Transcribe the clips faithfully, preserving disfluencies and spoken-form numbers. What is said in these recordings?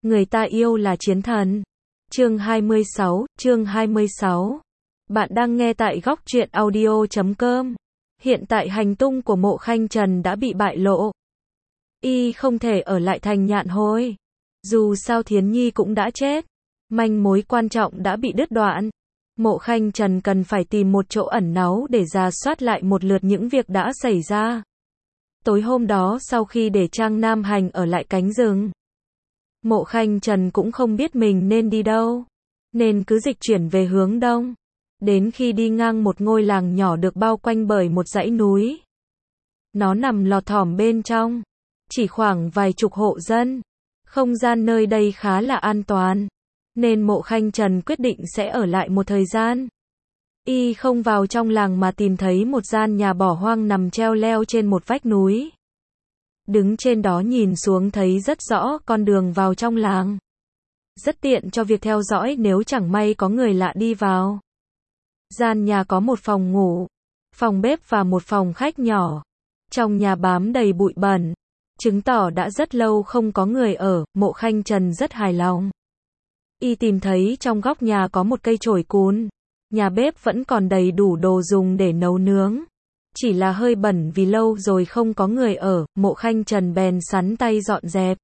Người ta yêu là chiến thần. Chương hai mươi sáu, chương hai mươi sáu. Bạn đang nghe tại góc truyện audio chấm com. Hiện tại hành tung của Mộ Khanh Trần đã bị bại lộ. Y không thể ở lại thành Nhạn Hồi. Dù sao Thiến Nhi cũng đã chết. Manh mối quan trọng đã bị đứt đoạn. Mộ Khanh Trần cần phải tìm một chỗ ẩn náu để rà soát lại một lượt những việc đã xảy ra. Tối hôm đó sau khi để Trang Nam Hành ở lại cánh rừng, Mộ Khanh Trần cũng không biết mình nên đi đâu, nên cứ dịch chuyển về hướng đông. Đến khi đi ngang một ngôi làng nhỏ được bao quanh bởi một dãy núi. Nó nằm lọt thỏm bên trong, chỉ khoảng vài chục hộ dân. Không gian nơi đây khá là an toàn, nên Mộ Khanh Trần quyết định sẽ ở lại một thời gian. Y không vào trong làng mà tìm thấy một gian nhà bỏ hoang nằm treo leo trên một vách núi. Đứng trên đó nhìn xuống thấy rất rõ con đường vào trong làng. Rất tiện cho việc theo dõi nếu chẳng may có người lạ đi vào. Gian nhà có một phòng ngủ, phòng bếp và một phòng khách nhỏ. Trong nhà bám đầy bụi bẩn, chứng tỏ đã rất lâu không có người ở. Mộ Khanh Trần rất hài lòng. Y tìm thấy trong góc nhà có một cây chổi cún. Nhà bếp vẫn còn đầy đủ đồ dùng để nấu nướng. Chỉ là hơi bẩn vì lâu rồi không có người ở. Mộ Khanh Trần bèn sắn tay dọn dẹp,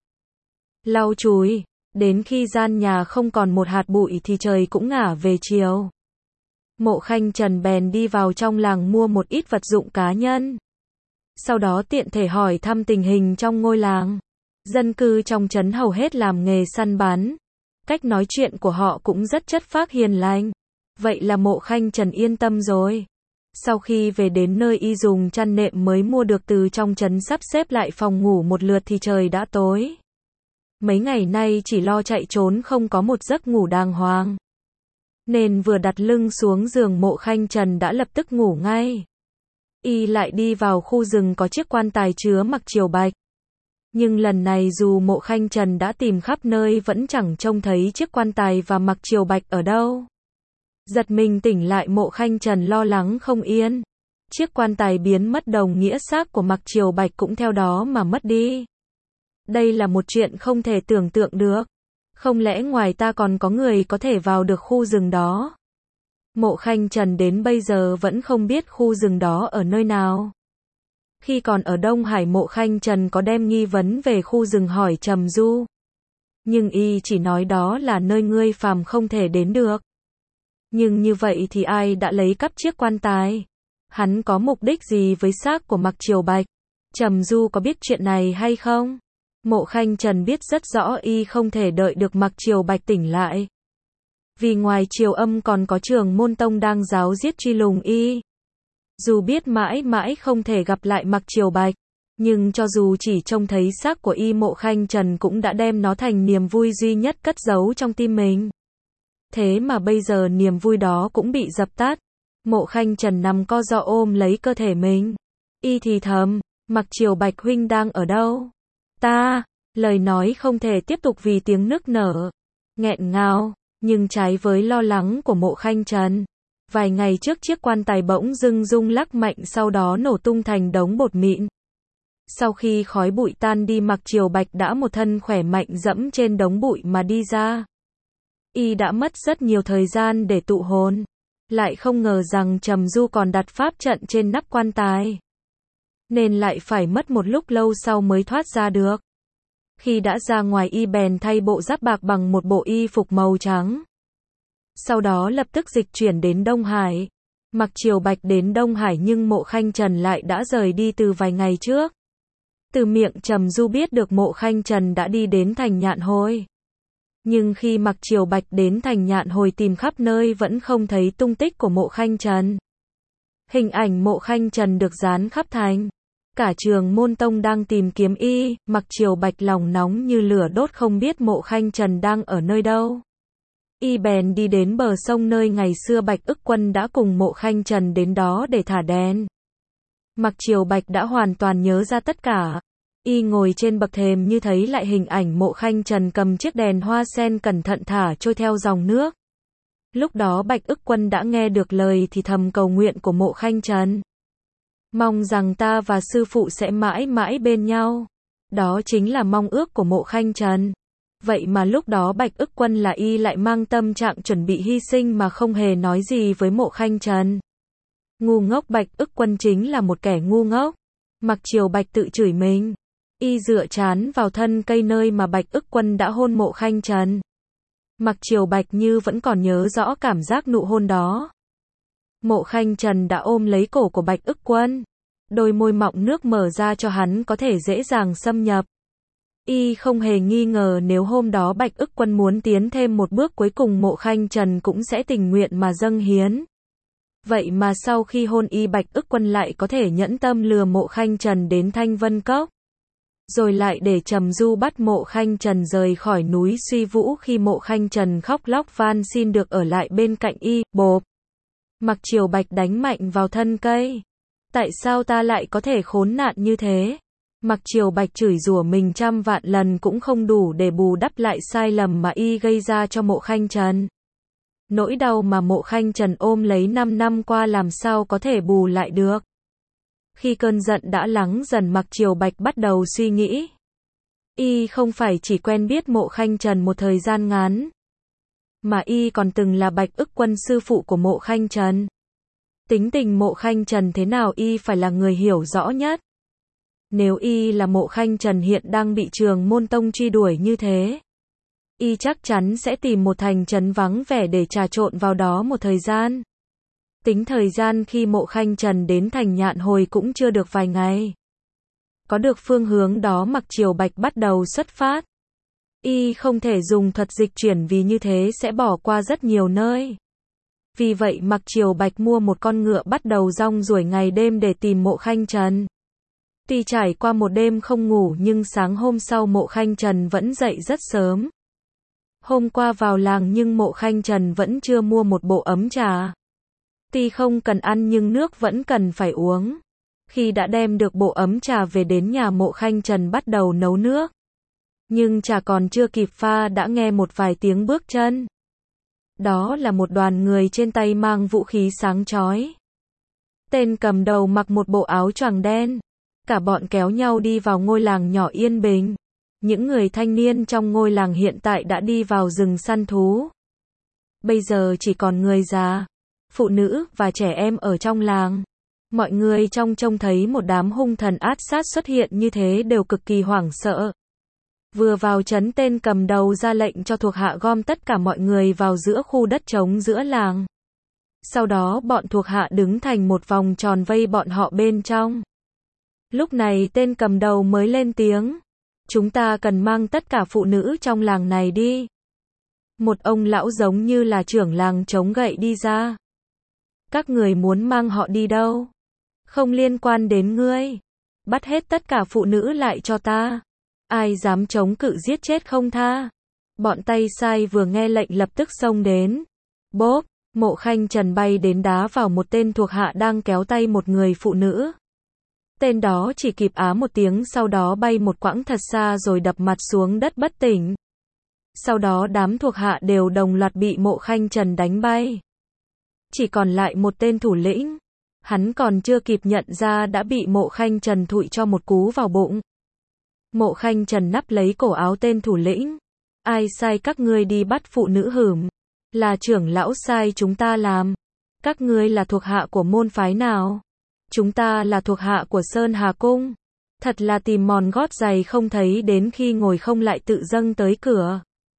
lau chùi. Đến khi gian nhà không còn một hạt bụi thì trời cũng ngả về chiều. Mộ Khanh Trần bèn đi vào trong làng mua một ít vật dụng cá nhân. Sau đó tiện thể hỏi thăm tình hình trong ngôi làng. Dân cư trong trấn hầu hết làm nghề săn bắn. Cách nói chuyện của họ cũng rất chất phác hiền lành. Vậy là Mộ Khanh Trần yên tâm rồi. Sau khi về đến nơi y dùng chăn nệm mới mua được từ trong trấn sắp xếp lại phòng ngủ một lượt thì trời đã tối. Mấy ngày nay chỉ lo chạy trốn không có một giấc ngủ đàng hoàng. Nên vừa đặt lưng xuống giường Mộ Khanh Trần đã lập tức ngủ ngay. Y lại đi vào khu rừng có chiếc quan tài chứa mặc triều bạch. Nhưng lần này dù Mộ Khanh Trần đã tìm khắp nơi vẫn chẳng trông thấy chiếc quan tài và mặc triều bạch ở đâu. Giật mình tỉnh lại Mộ Khanh Trần lo lắng không yên. Chiếc quan tài biến mất đồng nghĩa xác của mặc triều bạch cũng theo đó mà mất đi. Đây là một chuyện không thể tưởng tượng được. Không lẽ ngoài ta còn có người có thể vào được khu rừng đó? Mộ Khanh Trần đến bây giờ vẫn không biết khu rừng đó ở nơi nào. Khi còn ở Đông Hải Mộ Khanh Trần có đem nghi vấn về khu rừng hỏi Trầm Du. Nhưng y chỉ nói đó là nơi ngươi phàm không thể đến được. Nhưng như vậy thì ai đã lấy cắp chiếc quan tài? Hắn có mục đích gì với xác của mặc triều bạch? Trầm Du có biết chuyện này hay không? Mộ Khanh Trần biết rất rõ y không thể đợi được mặc triều bạch tỉnh lại. Vì ngoài triều âm còn có Trường Môn Tông đang giáo giết truy lùng y. Dù biết mãi mãi không thể gặp lại mặc triều bạch, nhưng cho dù chỉ trông thấy xác của y Mộ Khanh Trần cũng đã đem nó thành niềm vui duy nhất cất giấu trong tim mình. Thế mà bây giờ niềm vui đó cũng bị dập tắt. Mộ Khanh Trần nằm co ro ôm lấy cơ thể mình. Y thì thầm, mặc triều bạch huynh đang ở đâu? Ta, lời nói không thể tiếp tục vì tiếng nức nở, nghẹn ngào, nhưng trái với lo lắng của Mộ Khanh Trần. Vài ngày trước chiếc quan tài bỗng dưng rung lắc mạnh sau đó nổ tung thành đống bột mịn. Sau khi khói bụi tan đi mặc triều bạch đã một thân khỏe mạnh dẫm trên đống bụi mà đi ra. Y đã mất rất nhiều thời gian để tụ hồn. Lại không ngờ rằng Trầm Du còn đặt pháp trận trên nắp quan tài. Nên lại phải mất một lúc lâu sau mới thoát ra được. Khi đã ra ngoài y bèn thay bộ giáp bạc bằng một bộ y phục màu trắng. Sau đó lập tức dịch chuyển đến Đông Hải. Mặc triều bạch đến Đông Hải nhưng Mộ Khanh Trần lại đã rời đi từ vài ngày trước. Từ miệng Trầm Du biết được Mộ Khanh Trần đã đi đến thành Nhạn Hồi. Nhưng khi mặc triều bạch đến thành Nhạn Hồi tìm khắp nơi vẫn không thấy tung tích của Mộ Khanh Trần. Hình ảnh Mộ Khanh Trần được dán khắp thành. Cả Trường Môn Tông đang tìm kiếm y, mặc triều bạch lòng nóng như lửa đốt không biết Mộ Khanh Trần đang ở nơi đâu. Y bèn đi đến bờ sông nơi ngày xưa Bạch Ức Quân đã cùng Mộ Khanh Trần đến đó để thả đèn. Mặc triều bạch đã hoàn toàn nhớ ra tất cả. Y ngồi trên bậc thềm như thấy lại hình ảnh Mộ Khanh Trần cầm chiếc đèn hoa sen cẩn thận thả trôi theo dòng nước. Lúc đó Bạch Ức Quân đã nghe được lời thì thầm cầu nguyện của Mộ Khanh Trần. Mong rằng ta và sư phụ sẽ mãi mãi bên nhau. Đó chính là mong ước của Mộ Khanh Trần. Vậy mà lúc đó Bạch Ức Quân là y lại mang tâm trạng chuẩn bị hy sinh mà không hề nói gì với Mộ Khanh Trần. Ngu ngốc, Bạch Ức Quân chính là một kẻ ngu ngốc. Mặc Triều Bạch tự chửi mình. Y dựa trán vào thân cây nơi mà Bạch Ức Quân đã hôn Mộ Khanh Trần. Mặc Triều Bạch như vẫn còn nhớ rõ cảm giác nụ hôn đó. Mộ Khanh Trần đã ôm lấy cổ của Bạch Ức Quân. Đôi môi mọng nước mở ra cho hắn có thể dễ dàng xâm nhập. Y không hề nghi ngờ nếu hôm đó Bạch Ức Quân muốn tiến thêm một bước cuối cùng Mộ Khanh Trần cũng sẽ tình nguyện mà dâng hiến. Vậy mà sau khi hôn y, Bạch Ức Quân lại có thể nhẫn tâm lừa Mộ Khanh Trần đến Thanh Vân Cốc. Rồi lại để Trầm Du bắt Mộ Khanh Trần rời khỏi núi Suy Vũ khi Mộ Khanh Trần khóc lóc van xin được ở lại bên cạnh y. Bộp. Mặc Triều Bạch đánh mạnh vào thân cây. Tại sao ta lại có thể khốn nạn như thế? Mặc Triều Bạch chửi rủa mình trăm vạn lần cũng không đủ để bù đắp lại sai lầm mà y gây ra cho Mộ Khanh Trần. Nỗi đau mà Mộ Khanh Trần ôm lấy năm năm qua làm sao có thể bù lại được. Khi cơn giận đã lắng dần, Mặc Triều Bạch bắt đầu suy nghĩ. Y không phải chỉ quen biết Mộ Khanh Trần một thời gian ngắn, mà y còn từng là Bạch Ức Quân sư phụ của Mộ Khanh Trần. Tính tình Mộ Khanh Trần thế nào y phải là người hiểu rõ nhất. Nếu y là Mộ Khanh Trần hiện đang bị Trường Môn Tông truy đuổi như thế, y chắc chắn sẽ tìm một thành trấn vắng vẻ để trà trộn vào đó một thời gian. Tính thời gian khi Mộ Khanh Trần đến thành Nhạn Hồi cũng chưa được vài ngày. Có được phương hướng đó, Mặc Triều Bạch bắt đầu xuất phát. Y không thể dùng thuật dịch chuyển vì như thế sẽ bỏ qua rất nhiều nơi. Vì vậy Mặc Triều Bạch mua một con ngựa bắt đầu rong ruổi ngày đêm để tìm Mộ Khanh Trần. Tuy trải qua một đêm không ngủ nhưng sáng hôm sau Mộ Khanh Trần vẫn dậy rất sớm. Hôm qua vào làng nhưng Mộ Khanh Trần vẫn chưa mua một bộ ấm trà. Tuy không cần ăn nhưng nước vẫn cần phải uống. Khi đã đem được bộ ấm trà về đến nhà, Mộ Khanh Trần bắt đầu nấu nước. Nhưng trà còn chưa kịp pha đã nghe một vài tiếng bước chân. Đó là một đoàn người trên tay mang vũ khí sáng chói. Tên cầm đầu mặc một bộ áo choàng đen. Cả bọn kéo nhau đi vào ngôi làng nhỏ yên bình. Những người thanh niên trong ngôi làng hiện tại đã đi vào rừng săn thú. Bây giờ chỉ còn người già, phụ nữ và trẻ em ở trong làng. Mọi người trong trông thấy một đám hung thần ác sát xuất hiện như thế đều cực kỳ hoảng sợ. Vừa vào trấn, tên cầm đầu ra lệnh cho thuộc hạ gom tất cả mọi người vào giữa khu đất trống giữa làng. Sau đó bọn thuộc hạ đứng thành một vòng tròn vây bọn họ bên trong. Lúc này tên cầm đầu mới lên tiếng. Chúng ta cần mang tất cả phụ nữ trong làng này đi. Một ông lão giống như là trưởng làng chống gậy đi ra. Các người muốn mang họ đi đâu? Không liên quan đến ngươi. Bắt hết tất cả phụ nữ lại cho ta. Ai dám chống cự giết chết không tha. Bọn tay sai vừa nghe lệnh lập tức xông đến. Bốp, Mộ Khanh Trần bay đến đá vào một tên thuộc hạ đang kéo tay một người phụ nữ. Tên đó chỉ kịp á một tiếng, sau đó bay một quãng thật xa rồi đập mặt xuống đất bất tỉnh. Sau đó đám thuộc hạ đều đồng loạt bị Mộ Khanh Trần đánh bay. Chỉ còn lại một tên thủ lĩnh. Hắn còn chưa kịp nhận ra đã bị Mộ Khanh Trần thụi cho một cú vào bụng. Mộ Khanh Trần nắp lấy cổ áo tên thủ lĩnh. Ai sai các ngươi đi bắt phụ nữ hửm? Là trưởng lão sai chúng ta làm. Các ngươi là thuộc hạ của môn phái nào? Chúng ta là thuộc hạ của Sơn Hà Cung. Thật là tìm mòn gót giày không thấy, đến khi ngồi không lại tự dâng tới cửa.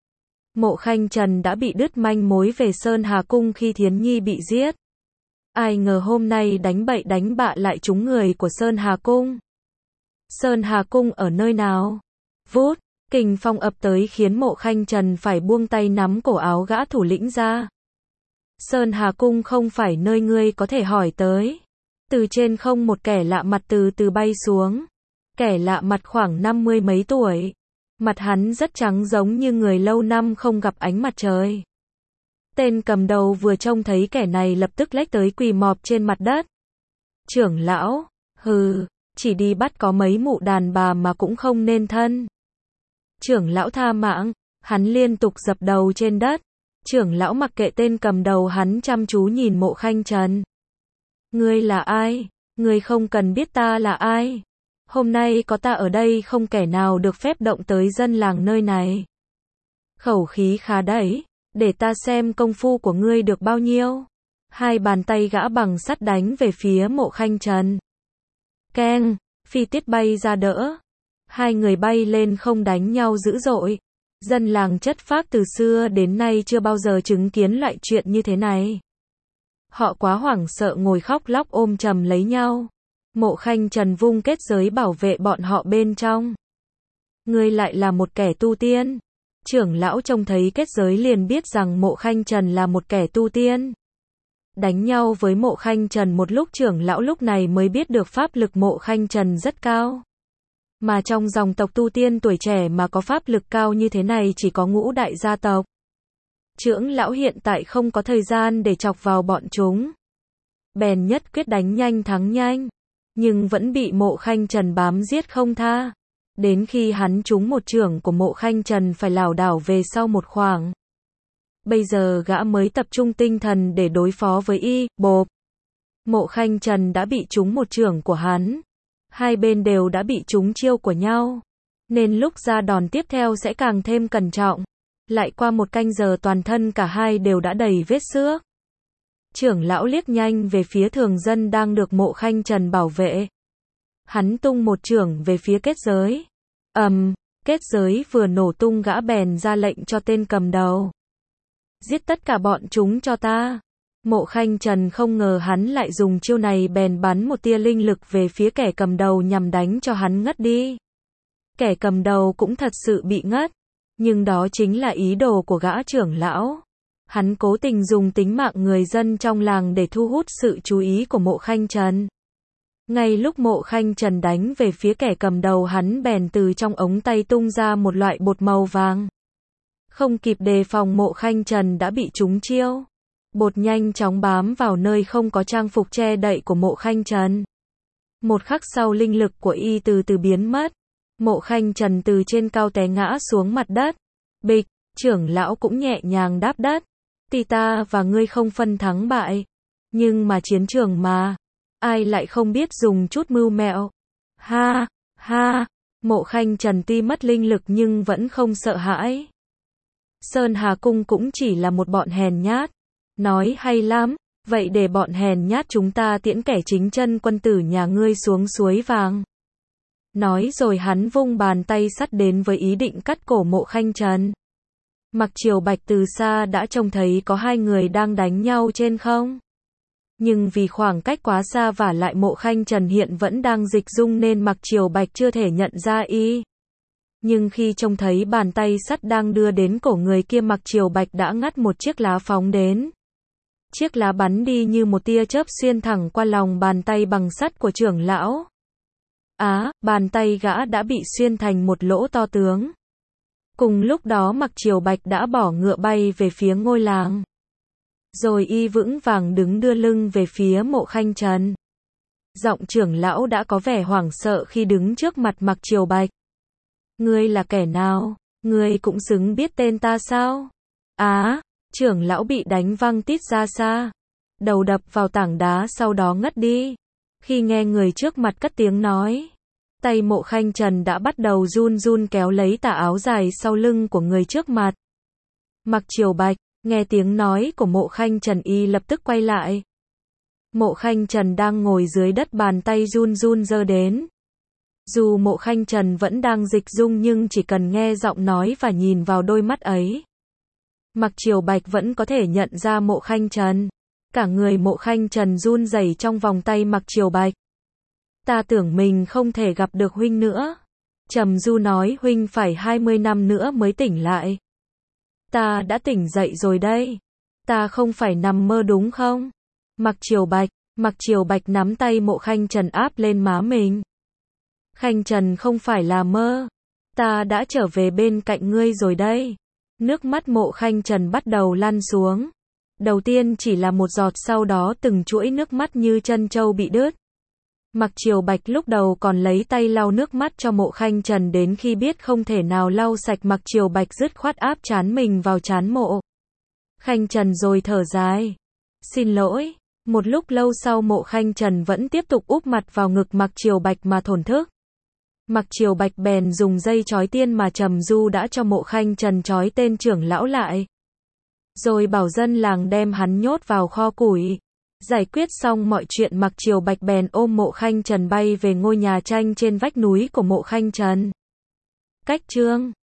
Mộ Khanh Trần đã bị đứt manh mối về Sơn Hà Cung khi Thiến Nhi bị giết. Ai ngờ hôm nay đánh bậy đánh bạ lại trúng người của Sơn Hà Cung. Sơn Hà Cung ở nơi nào? Vút, kình phong ập tới khiến Mộ Khanh Trần phải buông tay nắm cổ áo gã thủ lĩnh ra. Sơn Hà Cung không phải nơi ngươi có thể hỏi tới. Từ trên không một kẻ lạ mặt từ từ bay xuống. Kẻ lạ mặt khoảng năm mươi mấy tuổi. Mặt hắn rất trắng giống như người lâu năm không gặp ánh mặt trời. Tên cầm đầu vừa trông thấy kẻ này lập tức lách tới quỳ mọp trên mặt đất. Trưởng lão, hừ, chỉ đi bắt có mấy mụ đàn bà mà cũng không nên thân. Trưởng lão tha mạng, hắn liên tục dập đầu trên đất. Trưởng lão mặc kệ tên cầm đầu, hắn chăm chú nhìn Mộ Khanh Trần. Ngươi là ai? Ngươi không cần biết ta là ai. Hôm nay có ta ở đây không kẻ nào được phép động tới dân làng nơi này. Khẩu khí khá đấy, để ta xem công phu của ngươi được bao nhiêu. Hai bàn tay gã bằng sắt đánh về phía Mộ Khanh Trần. Keng, phi tiết bay ra đỡ. Hai người bay lên không đánh nhau dữ dội. Dân làng chất phác từ xưa đến nay chưa bao giờ chứng kiến loại chuyện như thế này. Họ quá hoảng sợ ngồi khóc lóc ôm chầm lấy nhau. Mộ Khanh Trần vung kết giới bảo vệ bọn họ bên trong. Ngươi lại là một kẻ tu tiên. Trưởng lão trông thấy kết giới liền biết rằng Mộ Khanh Trần là một kẻ tu tiên. Đánh nhau với Mộ Khanh Trần một lúc, trưởng lão lúc này mới biết được pháp lực Mộ Khanh Trần rất cao. Mà trong dòng tộc tu tiên tuổi trẻ mà có pháp lực cao như thế này chỉ có Ngũ đại gia tộc. Trưởng lão hiện tại không có thời gian để chọc vào bọn chúng. Bèn nhất quyết đánh nhanh thắng nhanh. Nhưng vẫn bị Mộ Khanh Trần bám giết không tha. Đến khi hắn trúng một chưởng của Mộ Khanh Trần phải lảo đảo về sau một khoảng. Bây giờ gã mới tập trung tinh thần để đối phó với y, bộp. Mộ Khanh Trần đã bị trúng một chưởng của hắn. Hai bên đều đã bị trúng chiêu của nhau. Nên lúc ra đòn tiếp theo sẽ càng thêm cẩn trọng. Lại qua một canh giờ toàn thân cả hai đều đã đầy vết xước. Trưởng lão liếc nhanh về phía thường dân đang được Mộ Khanh Trần bảo vệ. Hắn tung một chưởng về phía kết giới. Ầm, um, kết giới vừa nổ tung gã bèn ra lệnh cho tên cầm đầu. Giết tất cả bọn chúng cho ta. Mộ Khanh Trần không ngờ hắn lại dùng chiêu này bèn bắn một tia linh lực về phía kẻ cầm đầu nhằm đánh cho hắn ngất đi. Kẻ cầm đầu cũng thật sự bị ngất. Nhưng đó chính là ý đồ của gã trưởng lão. Hắn cố tình dùng tính mạng người dân trong làng để thu hút sự chú ý của Mộ Khanh Trần. Ngay lúc Mộ Khanh Trần đánh về phía kẻ cầm đầu, hắn bèn từ trong ống tay tung ra một loại bột màu vàng. Không kịp đề phòng, Mộ Khanh Trần đã bị trúng chiêu. Bột nhanh chóng bám vào nơi không có trang phục che đậy của Mộ Khanh Trần. Một khắc sau linh lực của y từ từ biến mất. Mộ Khanh Trần từ trên cao té ngã xuống mặt đất. Bịch, trưởng lão cũng nhẹ nhàng đáp đất. Thì ta và ngươi không phân thắng bại. Nhưng mà chiến trường mà. Ai lại không biết dùng chút mưu mẹo. Ha, ha. Mộ Khanh Trần tuy mất linh lực nhưng vẫn không sợ hãi. Sơn Hà Cung cũng chỉ là một bọn hèn nhát. Nói hay lắm. Vậy để bọn hèn nhát chúng ta tiễn kẻ chính chân quân tử nhà ngươi xuống suối vàng. Nói rồi hắn vung bàn tay sắt đến với ý định cắt cổ Mộ Khanh Trần. Mặc Triều Bạch từ xa đã trông thấy có hai người đang đánh nhau trên không. Nhưng vì khoảng cách quá xa và lại Mộ Khanh Trần hiện vẫn đang dịch dung nên Mặc Triều Bạch chưa thể nhận ra y. Nhưng khi trông thấy bàn tay sắt đang đưa đến cổ người kia, Mặc Triều Bạch đã ngắt một chiếc lá phóng đến. Chiếc lá bắn đi như một tia chớp xuyên thẳng qua lòng bàn tay bằng sắt của trưởng lão. Á, bàn tay gã đã bị xuyên thành một lỗ to tướng. Cùng lúc đó Mặc Triều Bạch đã bỏ ngựa bay về phía ngôi làng. Rồi y vững vàng đứng đưa lưng về phía Mộ Khanh Trần. Giọng trưởng lão đã có vẻ hoảng sợ khi đứng trước mặt Mặc Triều Bạch. Ngươi là kẻ nào? Ngươi cũng xứng biết tên ta sao? Á, trưởng lão bị đánh văng tít ra xa. Đầu đập vào tảng đá sau đó ngất đi. Khi nghe người trước mặt cất tiếng nói, tay Mộ Khanh Trần đã bắt đầu run run kéo lấy tà áo dài sau lưng của người trước mặt. Mặc Triều Bạch, nghe tiếng nói của Mộ Khanh Trần y lập tức quay lại. Mộ Khanh Trần đang ngồi dưới đất, bàn tay run run giơ đến. Dù Mộ Khanh Trần vẫn đang dịch dung nhưng chỉ cần nghe giọng nói và nhìn vào đôi mắt ấy, Mặc Triều Bạch vẫn có thể nhận ra Mộ Khanh Trần. Cả người Mộ Khanh Trần run rẩy trong vòng tay Mặc Triều Bạch. Ta tưởng mình không thể gặp được huynh nữa. Trầm Du nói huynh phải hai mươi năm nữa mới tỉnh lại. Ta đã tỉnh dậy rồi đây. Ta không phải nằm mơ đúng không? Mặc Triều Bạch, Mặc Triều Bạch nắm tay Mộ Khanh Trần áp lên má mình. Khanh Trần, không phải là mơ. Ta đã trở về bên cạnh ngươi rồi đây. Nước mắt Mộ Khanh Trần bắt đầu lăn xuống. Đầu tiên chỉ là một giọt, sau đó từng chuỗi nước mắt như chân trâu bị đứt. Mặc Triều Bạch lúc đầu còn lấy tay lau nước mắt cho Mộ Khanh Trần, đến khi biết không thể nào lau sạch, Mặc Triều Bạch dứt khoát áp trán mình vào trán Mộ Khanh Trần rồi thở dài. Xin lỗi. Một lúc lâu sau Mộ Khanh Trần vẫn tiếp tục úp mặt vào ngực Mặc Triều Bạch mà thổn thức. Mặc Triều Bạch bèn dùng dây trói tiên mà Trầm Du đã cho Mộ Khanh Trần trói tên trưởng lão lại. Rồi bảo dân làng đem hắn nhốt vào kho củi. Giải quyết xong mọi chuyện, Mặc Triều Bạch bèn ôm Mộ Khanh Trần bay về ngôi nhà tranh trên vách núi của Mộ Khanh Trần. Cách chương